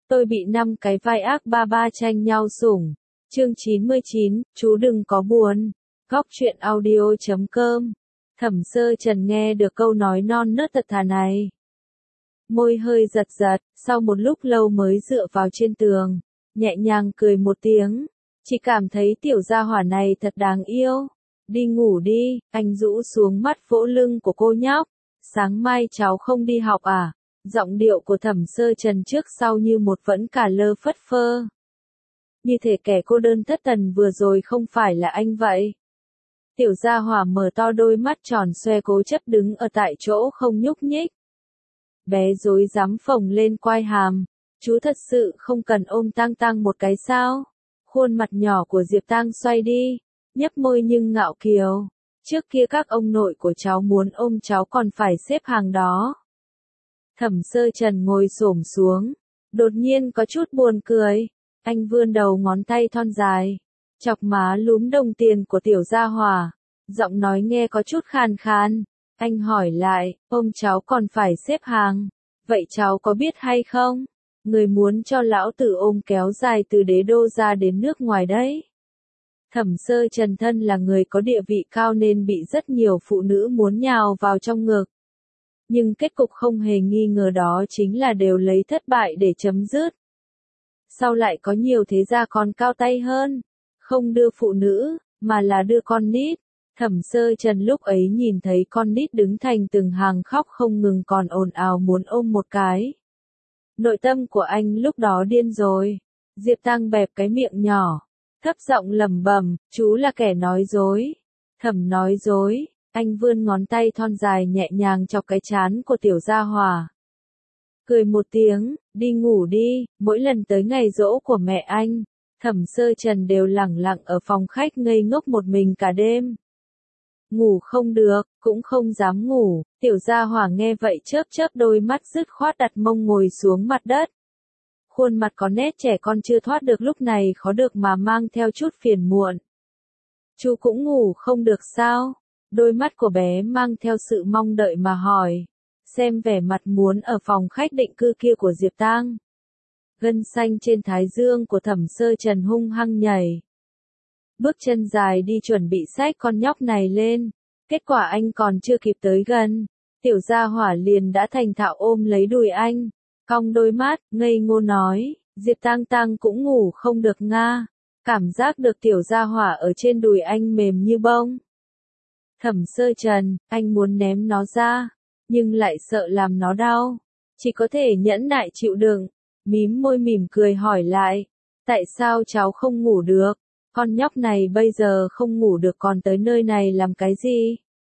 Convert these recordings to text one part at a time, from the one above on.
Tôi bị 5 cái vai ác ba ba tranh nhau sủng. Chương 99, chú đừng có buồn. Góc truyện audio.com. Thẩm Sơ Trần nghe được câu nói non nớt thật thà này. Môi hơi giật giật, sau một lúc lâu mới dựa vào trên tường, nhẹ nhàng cười một tiếng. Chỉ cảm thấy tiểu gia hỏa này thật đáng yêu. Đi ngủ đi, anh rũ xuống mắt vỗ lưng của cô nhóc. Sáng mai cháu không đi học à? Giọng điệu của Thẩm Sơ Trần trước sau như một vẫn cả lơ phất phơ. Như thể kẻ cô đơn thất thần vừa rồi không phải là anh vậy. Tiểu gia hỏa mở to đôi mắt tròn xoe cố chấp đứng ở tại chỗ không nhúc nhích. Bé rối rắm phồng lên quai hàm. Chú thật sự không cần ôm Tang Tang một cái sao? Khuôn mặt nhỏ của Diệp Tang xoay đi, nhếch môi nhưng ngạo kiều. Trước kia các ông nội của cháu muốn ôm cháu còn phải xếp hàng đó. Thẩm Sơ Trần ngồi xổm xuống, đột nhiên có chút buồn cười. Anh vươn đầu ngón tay thon dài, chọc má lúm đồng tiền của tiểu gia hỏa. Giọng nói nghe có chút khàn khàn. Anh hỏi lại, ôm cháu còn phải xếp hàng. Vậy cháu có biết hay không? Người muốn cho lão tử ôm kéo dài từ đế đô ra đến nước ngoài đấy. Thẩm Sơ Trần thân là người có địa vị cao nên bị rất nhiều phụ nữ muốn nhào vào trong ngực. Nhưng kết cục không hề nghi ngờ đó chính là đều lấy thất bại để chấm dứt. Sau lại có nhiều thế gia còn cao tay hơn, không đưa phụ nữ, mà là đưa con nít. Thẩm Sơ Trần lúc ấy nhìn thấy con nít đứng thành từng hàng khóc không ngừng còn ồn ào muốn ôm một cái. Nội tâm của anh lúc đó điên rồi. Diệp Tang bẹp cái miệng nhỏ, thấp giọng lẩm bẩm, chú là kẻ nói dối. Thẩm nói dối. Anh vươn ngón tay thon dài nhẹ nhàng chọc cái trán của tiểu gia hỏa. Cười một tiếng, đi ngủ đi. Mỗi lần tới ngày giỗ của mẹ anh, Thẩm Sơ Trần đều lẳng lặng ở phòng khách ngây ngốc một mình cả đêm. Ngủ không được, cũng không dám ngủ. Tiểu gia hỏa nghe vậy chớp chớp đôi mắt dứt khoát đặt mông ngồi xuống mặt đất. Khuôn mặt có nét trẻ con chưa thoát được lúc này khó được mà mang theo chút phiền muộn. Chú cũng ngủ không được sao? Đôi mắt của bé mang theo sự mong đợi mà hỏi. Xem vẻ mặt muốn ở phòng khách định cư kia của Diệp Tang. Gân xanh trên thái dương của Thẩm Sơ Trần hung hăng nhảy. Bước chân dài đi chuẩn bị xách con nhóc này lên. Kết quả anh còn chưa kịp tới gần. Tiểu gia hỏa liền đã thành thạo ôm lấy đùi anh. Cong đôi mắt, ngây ngô nói. Diệp Tang Tang cũng ngủ không được nga. Cảm giác được tiểu gia hỏa ở trên đùi anh mềm như bông. Thẩm Sơ Trần, anh muốn ném nó ra, nhưng lại sợ làm nó đau. Chỉ có thể nhẫn nại chịu đựng. Mím môi mỉm cười hỏi lại. Tại sao cháu không ngủ được? Con nhóc này bây giờ không ngủ được còn tới nơi này làm cái gì?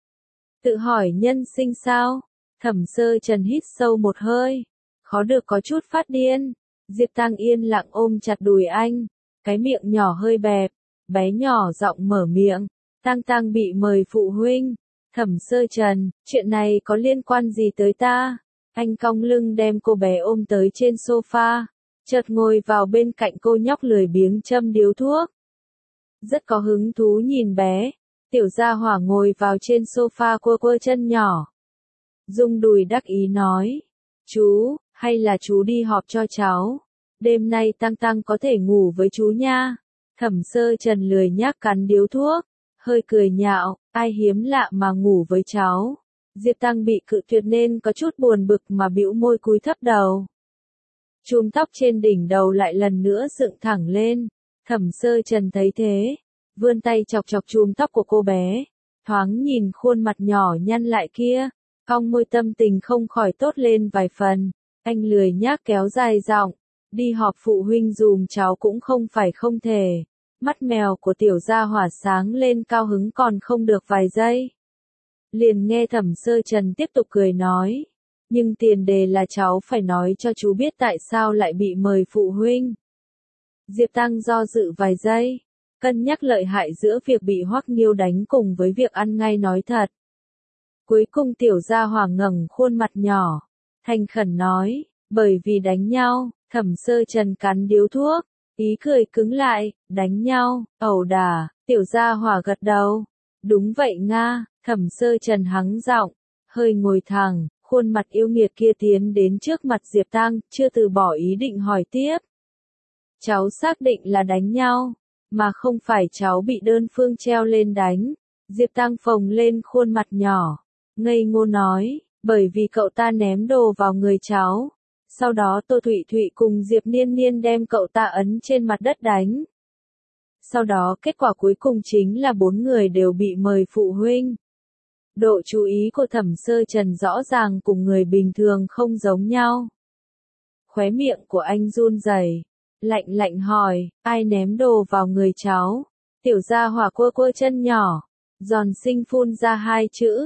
Tự hỏi nhân sinh sao? Thẩm Sơ Trần hít sâu một hơi. Khó được có chút phát điên. Diệp Tang yên lặng ôm chặt đùi anh. Cái miệng nhỏ hơi bẹp. Bé nhỏ giọng mở miệng. Tang Tang bị mời phụ huynh. Thẩm Sơ Trần, chuyện này có liên quan gì tới ta? Anh cong lưng đem cô bé ôm tới trên sofa. Chợt ngồi vào bên cạnh cô nhóc lười biếng châm điếu thuốc. Rất có hứng thú nhìn bé. Tiểu gia hỏa ngồi vào trên sofa quơ quơ chân nhỏ. Rung đùi đắc ý nói. Chú, hay là chú đi họp cho cháu. Đêm nay Tang Tang có thể ngủ với chú nha. Thẩm Sơ Trần lười nhác cắn điếu thuốc. Hơi cười nhạo, ai hiếm lạ mà ngủ với cháu. Diệp Tang bị cự tuyệt nên có chút buồn bực mà bĩu môi cúi thấp đầu. Chùm tóc trên đỉnh đầu lại lần nữa dựng thẳng lên. Thẩm Sơ Trần thấy thế, vươn tay chọc chọc chùm tóc của cô bé. Thoáng nhìn khuôn mặt nhỏ nhăn lại kia, cong môi tâm tình không khỏi tốt lên vài phần. Anh lười nhác kéo dài giọng, đi họp phụ huynh dùm cháu cũng không phải không thể. Mắt mèo của tiểu gia hỏa sáng lên cao hứng còn không được vài giây. Liền nghe Thẩm Sơ Trần tiếp tục cười nói. Nhưng tiền đề là cháu phải nói cho chú biết tại sao lại bị mời phụ huynh. Diệp Tang do dự vài giây, cân nhắc lợi hại giữa việc bị Hoắc Nghiêu đánh cùng với việc ăn ngay nói thật. Cuối cùng tiểu gia hỏa ngẩng khuôn mặt nhỏ, thành khẩn nói, bởi vì đánh nhau. Thẩm Sơ Trần cắn điếu thuốc. Ý cười cứng lại, đánh nhau, ẩu đả, tiểu gia hỏa gật đầu. Đúng vậy nga. Thẩm Sơ Trần hắng giọng, hơi ngồi thẳng, Khuôn mặt yêu nghiệt kia tiến đến trước mặt Diệp Tăng, chưa từ bỏ ý định hỏi tiếp. Cháu xác định là đánh nhau, mà không phải cháu bị đơn phương treo lên đánh. Diệp Tăng phồng lên khuôn mặt nhỏ, ngây ngô nói, bởi vì cậu ta ném đồ vào người cháu. Sau đó Tô Thụy Thụy cùng Diệp Niên Niên đem cậu ta ấn trên mặt đất đánh. Sau đó kết quả cuối cùng chính là 4 người đều bị mời phụ huynh. Độ chú ý của Thẩm Sơ Trần rõ ràng cùng người bình thường không giống nhau. Khóe miệng của anh run rẩy, lạnh lạnh hỏi, ai ném đồ vào người cháu? Tiểu gia hỏa quơ quơ chân nhỏ, giòn xinh phun ra 2 chữ.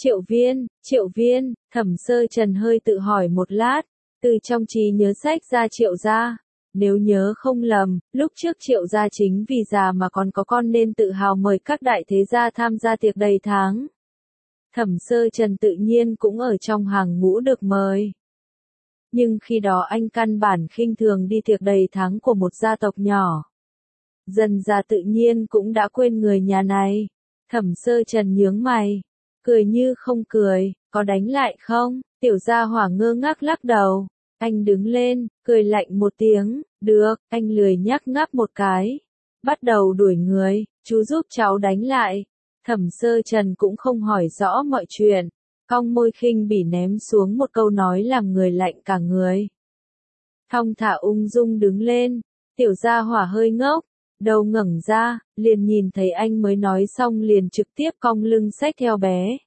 Triệu Viên, Thẩm Sơ Trần hơi tự hỏi một lát, từ trong trí nhớ sách ra Triệu gia. Nếu nhớ không lầm, lúc trước Triệu gia chính vì già mà còn có con nên tự hào mời các đại thế gia tham gia tiệc đầy tháng. Thẩm Sơ Trần tự nhiên cũng ở trong hàng ngũ được mời. Nhưng khi đó anh căn bản khinh thường đi tiệc đầy tháng của một gia tộc nhỏ. Dần già tự nhiên cũng đã quên người nhà này. Thẩm Sơ Trần nhướng mày, cười như không cười, có đánh lại không? Tiểu gia hỏa ngơ ngác lắc đầu. Anh đứng lên, cười lạnh một tiếng, được, anh lười nhác ngáp một cái. Bắt đầu đuổi người, chú giúp cháu đánh lại. Thẩm Sơ Trần cũng không hỏi rõ mọi chuyện, cong môi khinh bỉ ném xuống một câu nói làm người lạnh cả người. Thong thả ung dung đứng lên, tiểu gia hỏa hơi ngốc, đầu ngẩng ra, liền nhìn thấy anh mới nói xong liền trực tiếp cong lưng xách theo bé.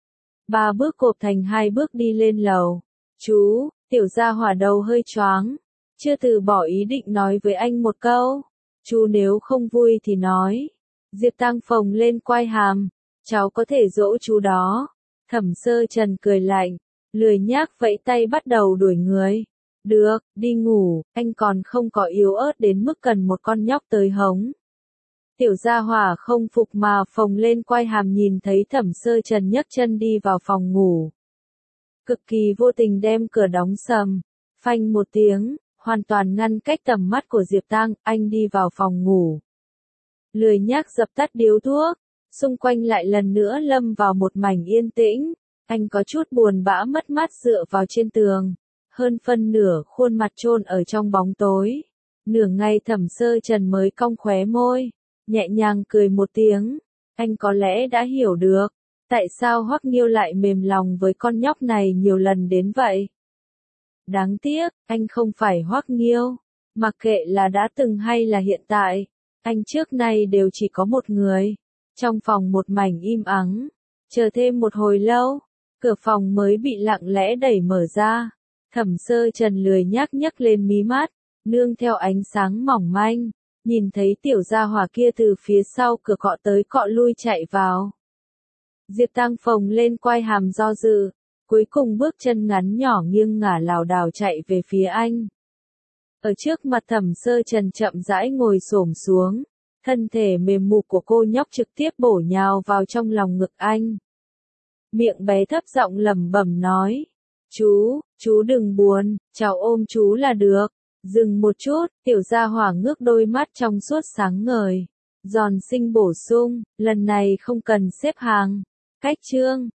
3 bước cộp thành 2 bước đi lên lầu. Chú, tiểu gia hỏa đầu hơi choáng, chưa từ bỏ ý định nói với anh một câu. Chú nếu không vui thì nói. Diệp Tăng phồng lên quai hàm, cháu có thể dỗ chú đó. Thẩm Sơ Trần cười lạnh, lười nhác vẫy tay bắt đầu đuổi người. Được, đi ngủ, anh còn không có yếu ớt đến mức cần một con nhóc tới hống. Tiểu gia hỏa không phục mà phồng lên quai hàm nhìn thấy Thẩm Sơ Trần nhấc chân đi vào phòng ngủ. Cực kỳ vô tình đem cửa đóng sầm, phanh một tiếng, hoàn toàn ngăn cách tầm mắt của Diệp Tăng, anh đi vào phòng ngủ. Lười nhác dập tắt điếu thuốc, xung quanh lại lần nữa lâm vào một mảnh yên tĩnh, anh có chút buồn bã mất mát dựa vào trên tường, hơn phân nửa khuôn mặt chôn ở trong bóng tối. Nửa ngày Thẩm Sơ Trần mới cong khóe môi, nhẹ nhàng cười một tiếng, anh có lẽ đã hiểu được, tại sao Hoắc Nghiêu lại mềm lòng với con nhóc này nhiều lần đến vậy. Đáng tiếc, anh không phải Hoắc Nghiêu, mặc kệ là đã từng hay là hiện tại, anh trước nay đều chỉ có một người. Trong phòng một mảnh im ắng, chờ thêm một hồi lâu, cửa phòng mới bị lặng lẽ đẩy mở ra. Thẩm Sơ Trần lười nhác nhấc lên mí mắt, nương theo ánh sáng mỏng manh, nhìn thấy tiểu gia hỏa kia từ phía sau cửa cọ tới cọ lui chạy vào. Diệp Tăng phồng lên quai hàm do dự, cuối cùng bước chân ngắn nhỏ nghiêng ngả lảo đảo chạy về phía anh. Ở trước mặt Thẩm Sơ Trần chậm rãi ngồi xổm xuống, thân thể mềm mục của cô nhóc trực tiếp bổ nhào vào trong lòng ngực anh. Miệng bé thấp giọng lẩm bẩm nói, chú đừng buồn, cháu ôm chú là được. Dừng một chút, tiểu gia hỏa ngước đôi mắt trong suốt sáng ngời, giòn xinh bổ sung, lần này không cần xếp hàng. Cách chương